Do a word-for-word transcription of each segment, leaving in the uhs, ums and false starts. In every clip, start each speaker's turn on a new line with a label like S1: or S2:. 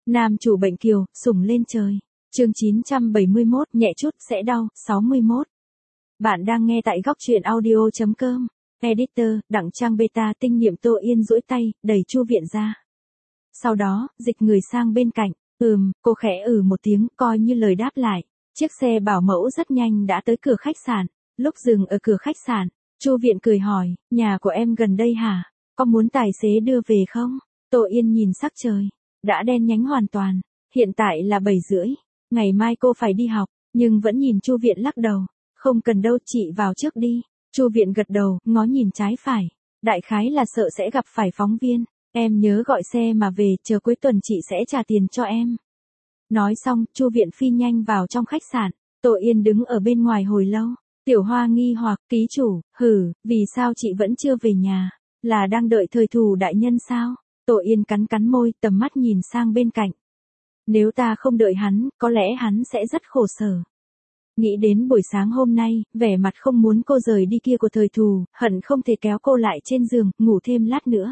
S1: Nam chủ bệnh kiều, sủng lên trời. Chương chín trăm bảy mươi mốt, nhẹ chút sẽ đau, sáu mươi mốt. Bạn đang nghe tại góc truyện audio chấm com. Editor, Đặng Trang Beta. Tinh niệm Tô Yên duỗi tay, đẩy Chu Viện ra. Sau đó, dịch người sang bên cạnh. Ừm, cô khẽ ừ một tiếng, coi như lời đáp lại. Chiếc xe bảo mẫu rất nhanh đã tới cửa khách sạn. Lúc dừng ở cửa khách sạn, Chu Viện cười hỏi, nhà của em gần đây hả? Có muốn tài xế đưa về không? Tô Yên nhìn sắc trời. Đã đen nhánh hoàn toàn. Hiện tại là bảy rưỡi. Ngày mai cô phải đi học, nhưng vẫn nhìn Chu Viện lắc đầu. Không cần đâu, chị vào trước đi. Chu Viện gật đầu, ngó nhìn trái phải. Đại khái là sợ sẽ gặp phải phóng viên. Em nhớ gọi xe mà về, chờ cuối tuần chị sẽ trả tiền cho em. Nói xong, Chu Viện phi nhanh vào trong khách sạn. Tô Yên đứng ở bên ngoài hồi lâu. Tiểu Hoa nghi hoặc, ký chủ, hử, vì sao chị vẫn chưa về nhà? Là đang đợi thời thù đại nhân sao? Tô Yên cắn cắn môi, tầm mắt nhìn sang bên cạnh. Nếu ta không đợi hắn, có lẽ hắn sẽ rất khổ sở. Nghĩ đến buổi sáng hôm nay, vẻ mặt không muốn cô rời đi kia của thời thù, hận không thể kéo cô lại trên giường, ngủ thêm lát nữa.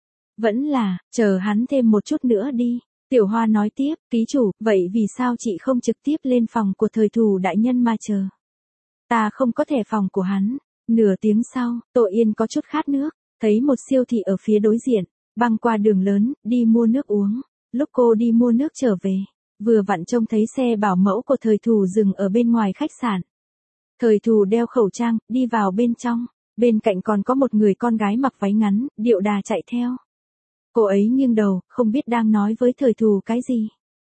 S1: Vẫn là, chờ hắn thêm một chút nữa đi. Tiểu Hoa nói tiếp, ký chủ, vậy vì sao chị không trực tiếp lên phòng của thời thù đại nhân mà chờ? Ta không có thẻ phòng của hắn. Nửa tiếng sau, Tô Yên có chút khát nước, thấy một siêu thị ở phía đối diện, băng qua đường lớn, đi mua nước uống. Lúc cô đi mua nước trở về, vừa vặn trông thấy xe bảo mẫu của thời thù dừng ở bên ngoài khách sạn. Thời thù đeo khẩu trang, đi vào bên trong, bên cạnh còn có một người con gái mặc váy ngắn, điệu đà chạy theo. Cô ấy nghiêng đầu, không biết đang nói với thời thù cái gì.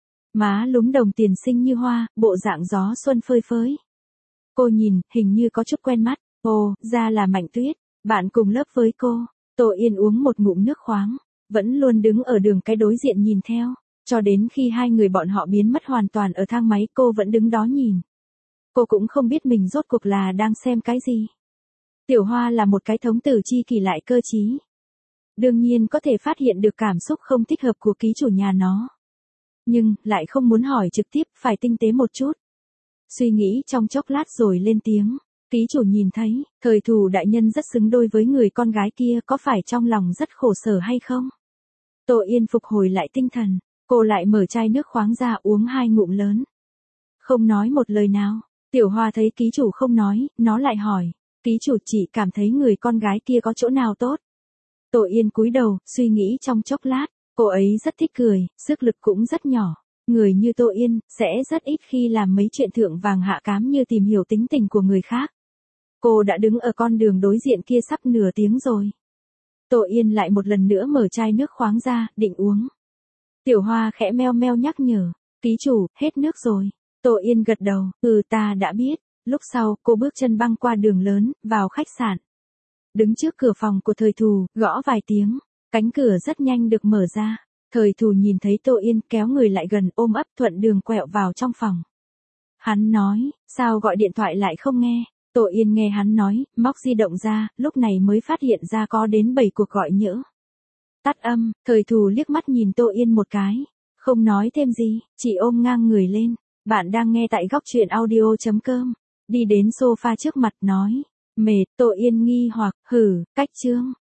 S1: Má lúm đồng tiền xinh như hoa, bộ dạng gió xuân phơi phới. Cô nhìn, hình như có chút quen mắt. Ồ, ra là Mạnh Tuyết, bạn cùng lớp với cô. Tô Yên uống một ngụm nước khoáng, vẫn luôn đứng ở đường cái đối diện nhìn theo, cho đến khi hai người bọn họ biến mất hoàn toàn ở thang máy, cô vẫn đứng đó nhìn. Cô cũng không biết mình rốt cuộc là đang xem cái gì. Tiểu Hoa là một cái thống tử chi kỳ lại cơ trí. Đương nhiên có thể phát hiện được cảm xúc không thích hợp của ký chủ nhà nó. Nhưng, lại không muốn hỏi trực tiếp, phải tinh tế một chút. Suy nghĩ trong chốc lát rồi lên tiếng. Ký chủ nhìn thấy, thời thù đại nhân rất xứng đôi với người con gái kia, có phải trong lòng rất khổ sở hay không? Tô Yên phục hồi lại tinh thần, cô lại mở chai nước khoáng ra uống hai ngụm lớn. Không nói một lời nào, Tiểu Hoa thấy ký chủ không nói, nó lại hỏi, ký chủ chỉ cảm thấy người con gái kia có chỗ nào tốt? Tô Yên cúi đầu, suy nghĩ trong chốc lát, cô ấy rất thích cười, sức lực cũng rất nhỏ. Người như Tô Yên, sẽ rất ít khi làm mấy chuyện thượng vàng hạ cám như tìm hiểu tính tình của người khác. Cô đã đứng ở con đường đối diện kia sắp nửa tiếng rồi. Tô Yên lại một lần nữa mở chai nước khoáng ra, định uống. Tiểu Hoa khẽ meo meo nhắc nhở, ký chủ, hết nước rồi. Tô Yên gật đầu, ừ ta đã biết. Lúc sau, cô bước chân băng qua đường lớn, vào khách sạn. Đứng trước cửa phòng của thời thù, gõ vài tiếng, cánh cửa rất nhanh được mở ra. Thời thù nhìn thấy Tô Yên kéo người lại gần, ôm ấp thuận đường quẹo vào trong phòng. Hắn nói, sao gọi điện thoại lại không nghe? Tô Yên nghe hắn nói, móc di động ra, lúc này mới phát hiện ra có đến bảy cuộc gọi nhỡ. Tắt âm, thời thù liếc mắt nhìn Tô Yên một cái. Không nói thêm gì, chỉ ôm ngang người lên. Bạn đang nghe tại góc truyện audio chấm com. Đi đến sofa trước mặt nói. Mệt, Tô Yên nghi hoặc, hử, cách chương.